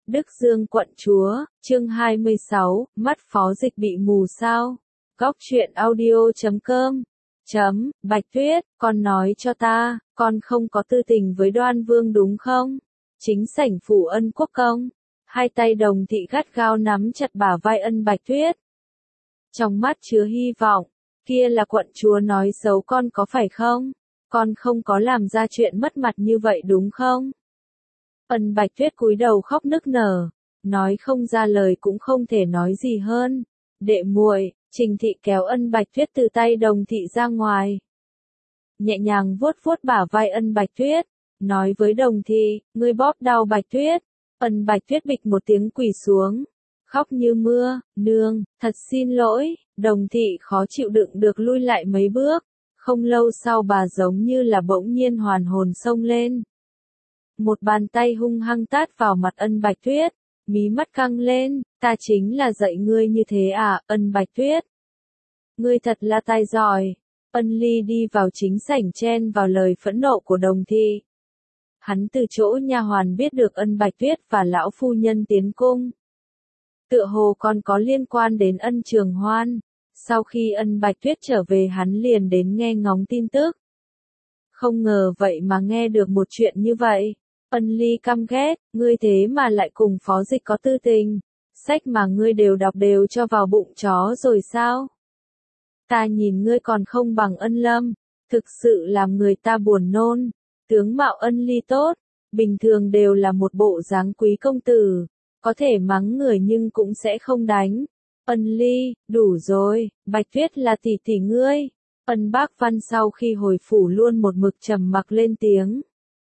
Đức Dương quận chúa, chương 26, mắt Phó Dịch bị mù sao? Góc truyện audio.com Bạch Tuyết, con nói cho ta, con không có tư tình với Đoan Vương đúng không? Chính sảnh phủ Ân Quốc công. Hai tay Đồng Thị gắt gao nắm chặt bả vai Ân Bạch Tuyết. Trong mắt chứa hy vọng, kia là quận chúa nói xấu con có phải không? Con không có làm ra chuyện mất mặt như vậy đúng không? Ân Bạch Tuyết cúi đầu khóc nức nở, nói không ra lời cũng không thể nói gì hơn. Đệ muội, Trình Thị kéo Ân Bạch Tuyết từ tay Đồng Thị ra ngoài. Nhẹ nhàng vuốt vuốt bả vai Ân Bạch Tuyết, nói với Đồng Thị, ngươi bóp đau Bạch Tuyết. Ân Bạch Tuyết bịch một tiếng quỳ xuống, khóc như mưa, nương, thật xin lỗi. Đồng Thị khó chịu đựng được lui lại mấy bước, không lâu sau bà giống như là bỗng nhiên hoàn hồn xông lên. Một bàn tay hung hăng tát vào mặt Ân Bạch Tuyết, mí mắt căng lên, ta chính là dạy ngươi như thế à, Ân Bạch Tuyết. Ngươi thật là tài giỏi. Ân Ly đi vào chính sảnh chen vào lời phẫn nộ của Đồng Thị. Hắn từ chỗ nha hoàn biết được Ân Bạch Tuyết và lão phu nhân tiến cung. Tựa hồ còn có liên quan đến Ân Trường Hoan. Sau khi Ân Bạch Tuyết trở về hắn liền đến nghe ngóng tin tức. Không ngờ vậy mà nghe được một chuyện như vậy. Ân Ly căm ghét, ngươi thế mà lại cùng Phó Dịch có tư tình. Sách mà ngươi đều đọc đều cho vào bụng chó rồi sao? Ta nhìn ngươi còn không bằng Ân Lâm, thực sự làm người ta buồn nôn. Tướng mạo Ân Ly tốt, bình thường đều là một bộ dáng quý công tử, có thể mắng người nhưng cũng sẽ không đánh. Ân Ly, đủ rồi, Bạch Tuyết là tỷ tỷ ngươi. Ân Bác Văn sau khi hồi phủ luôn một mực trầm mặc lên tiếng.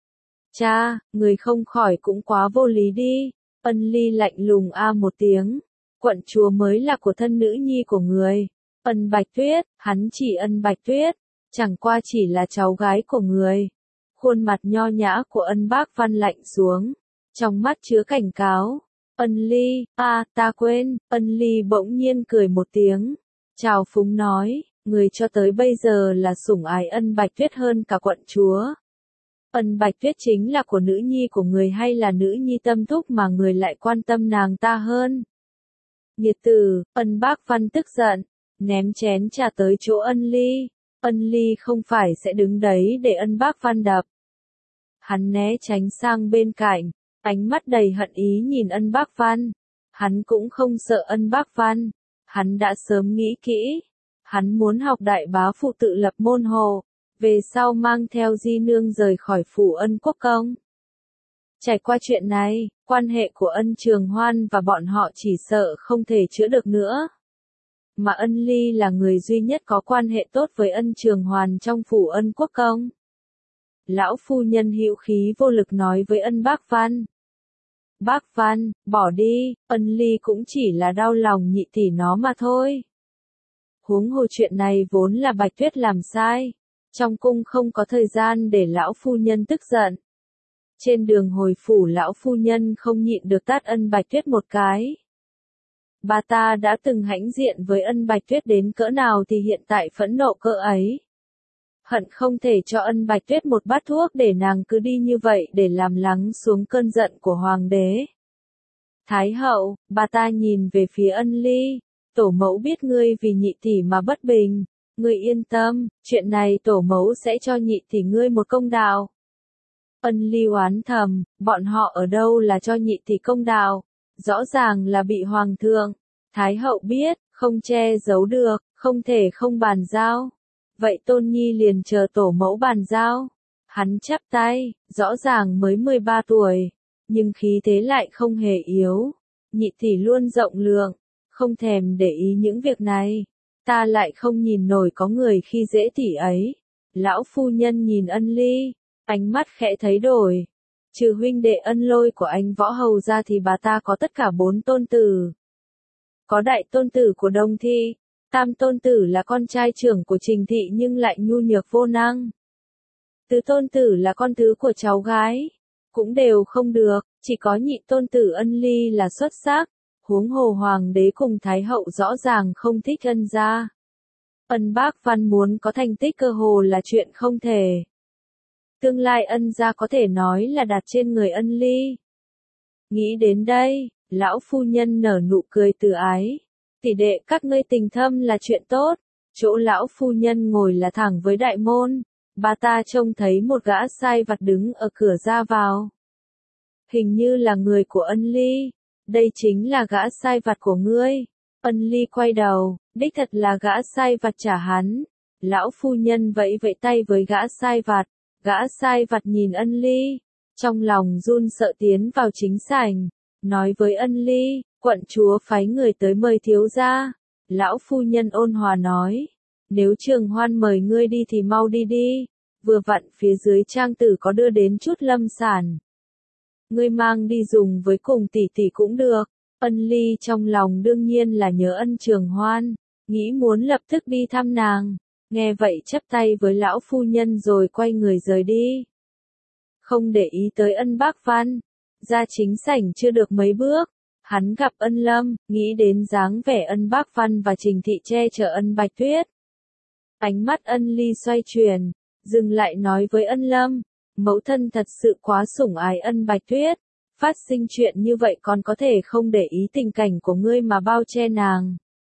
Cha, người không khỏi cũng quá vô lý đi. Ân Ly lạnh lùng một tiếng. Quận chúa mới là của thân nữ nhi của người. Ân Bạch Tuyết, hắn chỉ Ân Bạch Tuyết, chẳng qua chỉ là cháu gái của người. Khuôn mặt nho nhã của Ân Bác Văn lạnh xuống, trong mắt chứa cảnh cáo. Ân Ly, ta quên. Ân Ly bỗng nhiên cười một tiếng, chào phúng nói, người cho tới bây giờ là sủng ái Ân Bạch Tuyết hơn cả quận chúa. Ân Bạch Tuyết chính là của nữ nhi của người hay là nữ nhi tâm thúc mà người lại quan tâm nàng ta hơn? Nghiệt tử, Ân Bác Văn tức giận, ném chén trà tới chỗ Ân Ly. Ân Ly không phải sẽ đứng đấy để Ân Bác Văn đập. Hắn né tránh sang bên cạnh, ánh mắt đầy hận ý nhìn Ân Bác Văn. Hắn cũng không sợ Ân Bác Văn, hắn đã sớm nghĩ kỹ. Hắn muốn học đại bá phụ tự lập môn hộ, về sau mang theo di nương rời khỏi phủ Ân Quốc công. Trải qua chuyện này, quan hệ của Ân Trường Hoan và bọn họ chỉ sợ không thể chữa được nữa. Mà Ân Ly là người duy nhất có quan hệ tốt với Ân Trường Hoan trong phủ Ân Quốc công. Lão phu nhân hữu khí vô lực nói với Ân Bác Văn. Bác Văn, bỏ đi, Ân Ly cũng chỉ là đau lòng nhị tỷ nó mà thôi. Huống hồ chuyện này vốn là Bạch Tuyết làm sai. Trong cung không có thời gian để lão phu nhân tức giận. Trên đường hồi phủ lão phu nhân không nhịn được tát Ân Bạch Tuyết một cái. Bà ta đã từng hãnh diện với Ân Bạch Tuyết đến cỡ nào thì hiện tại phẫn nộ cỡ ấy. Hận không thể cho Ân Bạch Tuyết một bát thuốc để nàng cứ đi như vậy để làm lắng xuống cơn giận của hoàng đế. Thái hậu, bà ta nhìn về phía Ân Ly, tổ mẫu biết ngươi vì nhị tỷ mà bất bình, ngươi yên tâm, chuyện này tổ mẫu sẽ cho nhị tỷ ngươi một công đạo. Ân Ly oán thầm, bọn họ ở đâu là cho nhị tỷ công đạo, rõ ràng là bị hoàng thượng, thái hậu biết, không che giấu được, không thể không bàn giao. Vậy Tôn Nhi liền chờ tổ mẫu bàn giao. Hắn chắp tay, rõ ràng mới 13 tuổi, nhưng khí thế lại không hề yếu. Nhị tỷ luôn rộng lượng, không thèm để ý những việc này. Ta lại không nhìn nổi có người khi dễ tỷ ấy. Lão phu nhân nhìn Ân Ly, ánh mắt khẽ thấy đổi. Trừ huynh đệ Ân Lôi của anh Võ Hầu ra thì bà ta có tất cả 4 tôn tử. Có đại tôn tử của Đồng Thị. Tam tôn tử là con trai trưởng của Trình Thị nhưng lại nhu nhược vô năng. Tứ tôn tử là con thứ của cháu gái. Cũng đều không được, chỉ có nhị tôn tử Ân Ly là xuất sắc. Huống hồ hoàng đế cùng thái hậu rõ ràng không thích Ân gia. Ân Bác Văn muốn có thành tích cơ hồ là chuyện không thể. Tương lai Ân gia có thể nói là đặt trên người Ân Ly. Nghĩ đến đây, lão phu nhân nở nụ cười từ ái. Tỷ đệ các ngươi tình thâm là chuyện tốt. Chỗ lão phu nhân ngồi là thẳng với đại môn. Bà ta trông thấy một gã sai vặt đứng ở cửa ra vào. Hình như là người của Ân Ly. Đây chính là gã sai vặt của ngươi. Ân Ly quay đầu, đích thật là gã sai vặt trả hắn. Lão phu nhân vẫy vẫy tay với gã sai vặt. Gã sai vặt nhìn Ân Ly, trong lòng run sợ tiến vào chính sảnh, nói với Ân Ly, quận chúa phái người tới mời thiếu gia. Lão phu nhân ôn hòa nói, nếu Trường Hoan mời ngươi đi thì mau đi đi, vừa vặn phía dưới trang tử có đưa đến chút lâm sản. Ngươi mang đi dùng với cùng tỷ tỷ cũng được. Ân Ly trong lòng đương nhiên là nhớ Ân Trường Hoan, nghĩ muốn lập tức đi thăm nàng. Nghe vậy chắp tay với lão phu nhân rồi quay người rời đi. Không để ý tới Ân Bác Văn, ra chính sảnh chưa được mấy bước, hắn gặp Ân Lâm, nghĩ đến dáng vẻ Ân Bác Văn và Trình Thị che chở Ân Bạch Tuyết. Ánh mắt Ân Ly xoay chuyển, dừng lại nói với Ân Lâm, mẫu thân thật sự quá sủng ái Ân Bạch Tuyết, phát sinh chuyện như vậy còn có thể không để ý tình cảnh của ngươi mà bao che nàng.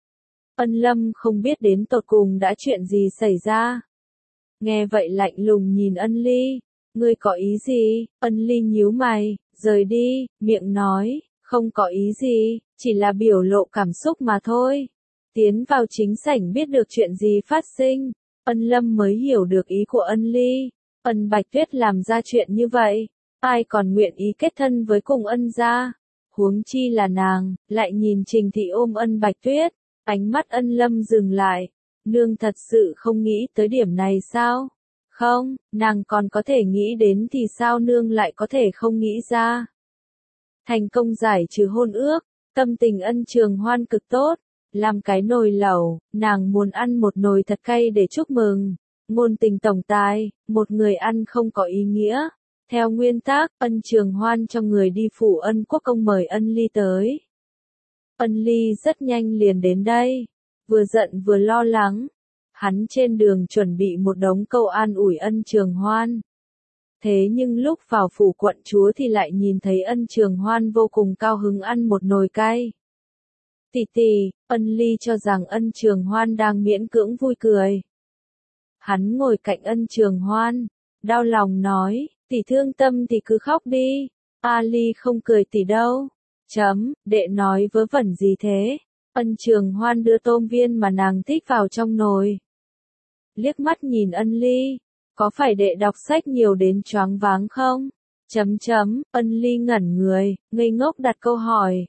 Ân Lâm không biết đến tột cùng đã chuyện gì xảy ra. Nghe vậy lạnh lùng nhìn Ân Ly, ngươi có ý gì? Ân Ly nhíu mày, rời đi, miệng nói, không có ý gì, chỉ là biểu lộ cảm xúc mà thôi. Tiến vào chính sảnh biết được chuyện gì phát sinh, Ân Lâm mới hiểu được ý của Ân Ly. Ân Bạch Tuyết làm ra chuyện như vậy, ai còn nguyện ý kết thân với cùng Ân gia? Huống chi là nàng, lại nhìn Trình Thị ôm Ân Bạch Tuyết. Ánh mắt Ân Lâm dừng lại, nương thật sự không nghĩ tới điểm này sao? Không, nàng còn có thể nghĩ đến thì sao nương lại có thể không nghĩ ra? Thành công giải trừ hôn ước, tâm tình Ân Trường Hoan cực tốt, làm cái nồi lẩu, nàng muốn ăn một nồi thật cay để chúc mừng. Ngôn tình tổng tài, một người ăn không có ý nghĩa. Theo nguyên tắc, Ân Trường Hoan cho người đi phủ Ân Quốc công mời Ân Ly tới. Ân Ly rất nhanh liền đến đây, vừa giận vừa lo lắng. Hắn trên đường chuẩn bị một đống câu an ủi Ân Trường Hoan. Thế nhưng lúc vào phủ quận chúa thì lại nhìn thấy Ân Trường Hoan vô cùng cao hứng ăn một nồi cay. Tỷ tỷ, Ân Ly cho rằng Ân Trường Hoan đang miễn cưỡng vui cười. Hắn ngồi cạnh Ân Trường Hoan, đau lòng nói, tỷ thương tâm thì cứ khóc đi, A Ly không cười tỷ đâu. Đệ nói vớ vẩn gì thế? Ân Trường Hoan đưa tôm viên mà nàng thích vào trong nồi. Liếc mắt nhìn Ân Ly, có phải đệ đọc sách nhiều đến choáng váng không? Ân Ly ngẩn người, ngây ngốc đặt câu hỏi.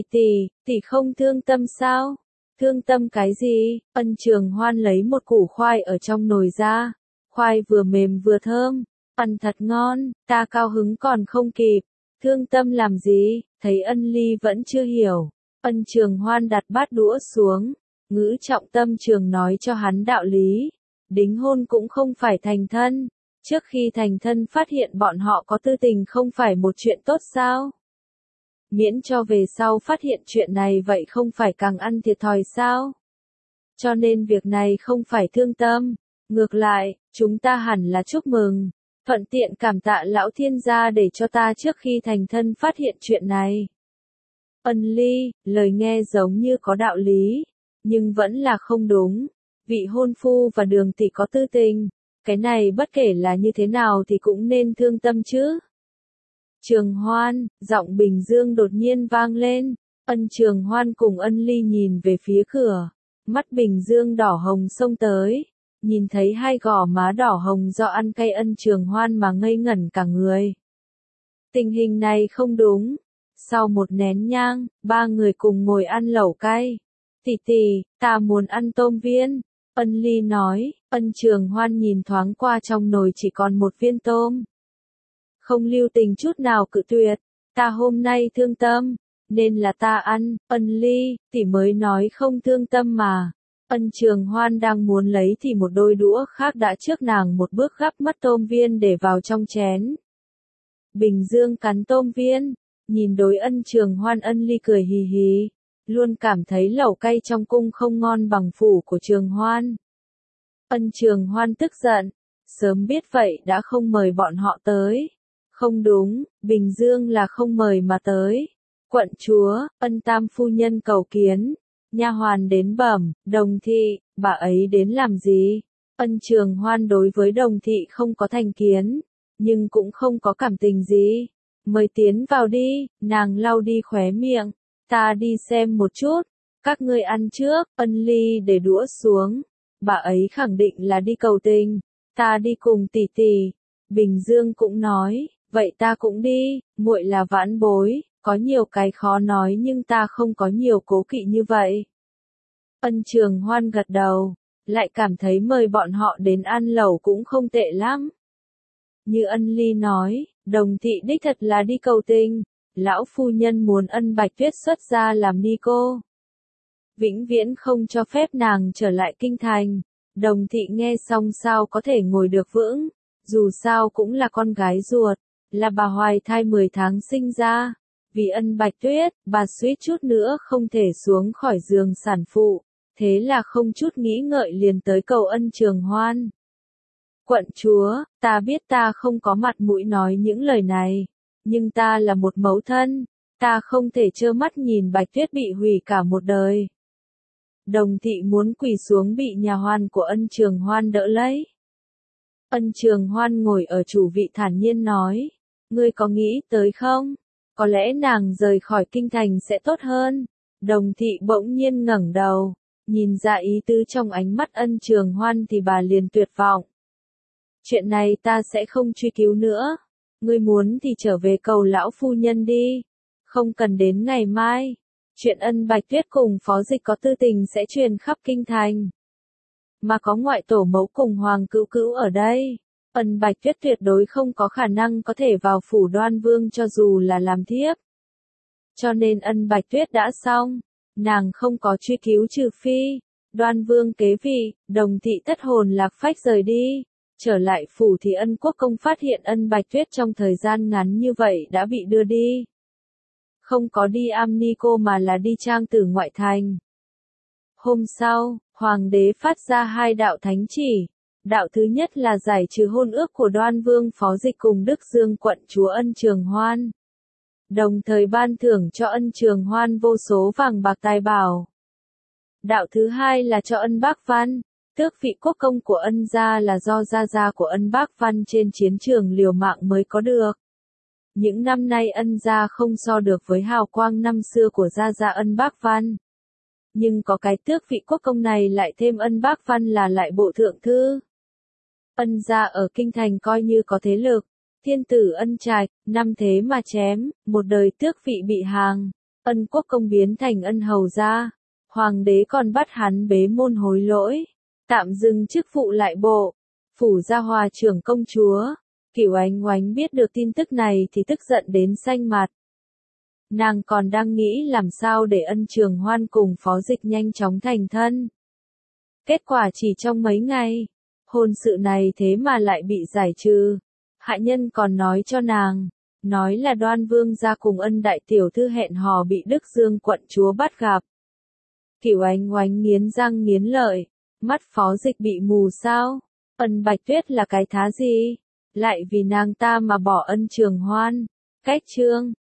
Tỷ không thương tâm sao? Thương tâm cái gì? Ân Trường Hoan lấy một củ khoai ở trong nồi ra. Khoai vừa mềm vừa thơm, ăn thật ngon, ta cao hứng còn không kịp. Thương tâm làm gì? Thấy Ân Ly vẫn chưa hiểu. Ân Trường Hoan đặt bát đũa xuống, ngữ trọng tâm trường nói cho hắn đạo lý. Đính hôn cũng không phải thành thân. Trước khi thành thân phát hiện bọn họ có tư tình không phải một chuyện tốt sao? Miễn cho về sau phát hiện chuyện này vậy không phải càng ăn thiệt thòi sao? Cho nên việc này không phải thương tâm. Ngược lại, chúng ta hẳn là chúc mừng. Thuận tiện cảm tạ lão thiên gia để cho ta trước khi thành thân phát hiện chuyện này. Ân Ly, lời nghe giống như có đạo lý, nhưng vẫn là không đúng. Vị hôn phu và Đường tỷ có tư tình, cái này bất kể là như thế nào thì cũng nên thương tâm chứ. Trường Hoan, giọng Bình Dương đột nhiên vang lên. Ân Trường Hoan cùng Ân Ly nhìn về phía cửa, mắt Bình Dương đỏ hồng xông tới. Nhìn thấy hai gò má đỏ hồng do ăn cay Ân Trường Hoan mà ngây ngẩn cả người. Tình hình này không đúng. Sau một nén nhang, ba người cùng ngồi ăn lẩu cay. Tỷ, ta muốn ăn tôm viên. Ân Ly nói, Ân Trường Hoan nhìn thoáng qua trong nồi chỉ còn một viên tôm. Không lưu tình chút nào cự tuyệt, ta hôm nay thương tâm, nên là ta ăn. Ân Ly, tỷ mới nói không thương tâm mà. Ân Trường Hoan đang muốn lấy thì một đôi đũa khác đã trước nàng một bước gắp mất tôm viên để vào trong chén. Bình Dương cắn tôm viên, nhìn đối Ân Trường Hoan. Ân Ly cười hì hì, luôn cảm thấy lẩu cay trong cung không ngon bằng phủ của Trường Hoan. Ân Trường Hoan tức giận, sớm biết vậy đã không mời bọn họ tới. Không đúng, Bình Dương là không mời mà tới. Quận chúa, Ân tam phu nhân cầu kiến. Nha hoàn đến bẩm, Đồng thị, bà ấy đến làm gì? Ân Trường Hoan đối với Đồng thị không có thành kiến, nhưng cũng không có cảm tình gì. Mời tiến vào đi, nàng lau đi khóe miệng. Ta đi xem một chút. Các ngươi ăn trước. Ân Ly để đũa xuống. Bà ấy khẳng định là đi cầu tình. Ta đi cùng tỷ tỷ. Bình Dương cũng nói, vậy ta cũng đi, muội là vãn bối, có nhiều cái khó nói nhưng ta không có nhiều cố kỵ như vậy. Ân Trường Hoan gật đầu, lại cảm thấy mời bọn họ đến ăn lẩu cũng không tệ lắm. Như Ân Ly nói, Đồng thị đích thật là đi cầu tình, lão phu nhân muốn Ân Bạch Tuyết xuất gia làm ni cô. Vĩnh viễn không cho phép nàng trở lại kinh thành. Đồng thị nghe xong sao có thể ngồi được vững, dù sao cũng là con gái ruột, là bà hoài thai 10 tháng sinh ra. Vì Ân Bạch Tuyết, bà suýt chút nữa không thể xuống khỏi giường sản phụ, thế là không chút nghĩ ngợi liền tới cầu Ân Trường Hoan. Quận chúa, ta biết ta không có mặt mũi nói những lời này, nhưng ta là một mẫu thân, ta không thể trơ mắt nhìn Bạch Tuyết bị hủy cả một đời. Đồng thị muốn quỳ xuống bị nhà hoàn của Ân Trường Hoan đỡ lấy. Ân Trường Hoan ngồi ở chủ vị thản nhiên nói, ngươi có nghĩ tới không? Có lẽ nàng rời khỏi kinh thành sẽ tốt hơn. Đồng thị bỗng nhiên ngẩng đầu, nhìn ra ý tứ trong ánh mắt Ân Trường Hoan thì bà liền tuyệt vọng. Chuyện này ta sẽ không truy cứu nữa. Ngươi muốn thì trở về cầu lão phu nhân đi. Không cần đến ngày mai. Chuyện Ân Bạch Tuyết cùng Phó Dịch có tư tình sẽ truyền khắp kinh thành. Mà có ngoại tổ mẫu cùng Hoàng Cữu Cữu ở đây. Ân Bạch Tuyết tuyệt đối không có khả năng có thể vào phủ Đoan Vương cho dù là làm thiếp. Cho nên Ân Bạch Tuyết đã xong. Nàng không có truy cứu trừ phi. Đoan Vương kế vị, Đồng thị thất hồn lạc phách rời đi. Trở lại phủ thì Ân Quốc Công phát hiện Ân Bạch Tuyết trong thời gian ngắn như vậy đã bị đưa đi. Không có đi am ni cô mà là đi trang tử ngoại thành. Hôm sau, Hoàng đế phát ra 2 đạo thánh chỉ. Đạo thứ nhất là giải trừ hôn ước của Đoan Vương Phó Dịch cùng Đức Dương quận chúa Ân Trường Hoan. Đồng thời ban thưởng cho Ân Trường Hoan vô số vàng bạc tài bảo. Đạo thứ hai là cho Ân Bác Văn. Tước vị quốc công của Ân gia là do gia của Ân Bác Văn trên chiến trường liều mạng mới có được. Những năm nay Ân gia không so được với hào quang năm xưa của gia Ân Bác Văn. Nhưng có cái tước vị quốc công này lại thêm Ân Bác Văn là lại bộ thượng thư. Ân gia ở kinh thành coi như có thế lực. Thiên tử Ân Trạch, 5 thế mà chém, một đời tước vị bị hàng. Ân quốc công biến thành Ân hầu gia. Hoàng đế còn bắt hắn bế môn hối lỗi. Tạm dừng chức vụ lại bộ. Phủ Gia Hòa trưởng công chúa. Cửu Ánh Oánh biết được tin tức này thì tức giận đến xanh mặt. Nàng còn đang nghĩ làm sao để Ân Trường Hoan cùng Phó Dịch nhanh chóng thành thân. Kết quả chỉ trong mấy ngày, hôn sự này thế mà lại bị giải trừ. Hạ nhân còn nói cho nàng, nói là Đoan Vương gia cùng Ân đại tiểu thư hẹn hò bị Đức Dương quận chúa bắt gặp. Cửu Ánh Oánh nghiến răng nghiến lợi, mắt Phó Dịch bị mù sao? Ân Bạch Tuyết là cái thá gì? Lại vì nàng ta mà bỏ Ân Trường Hoan. Cách chương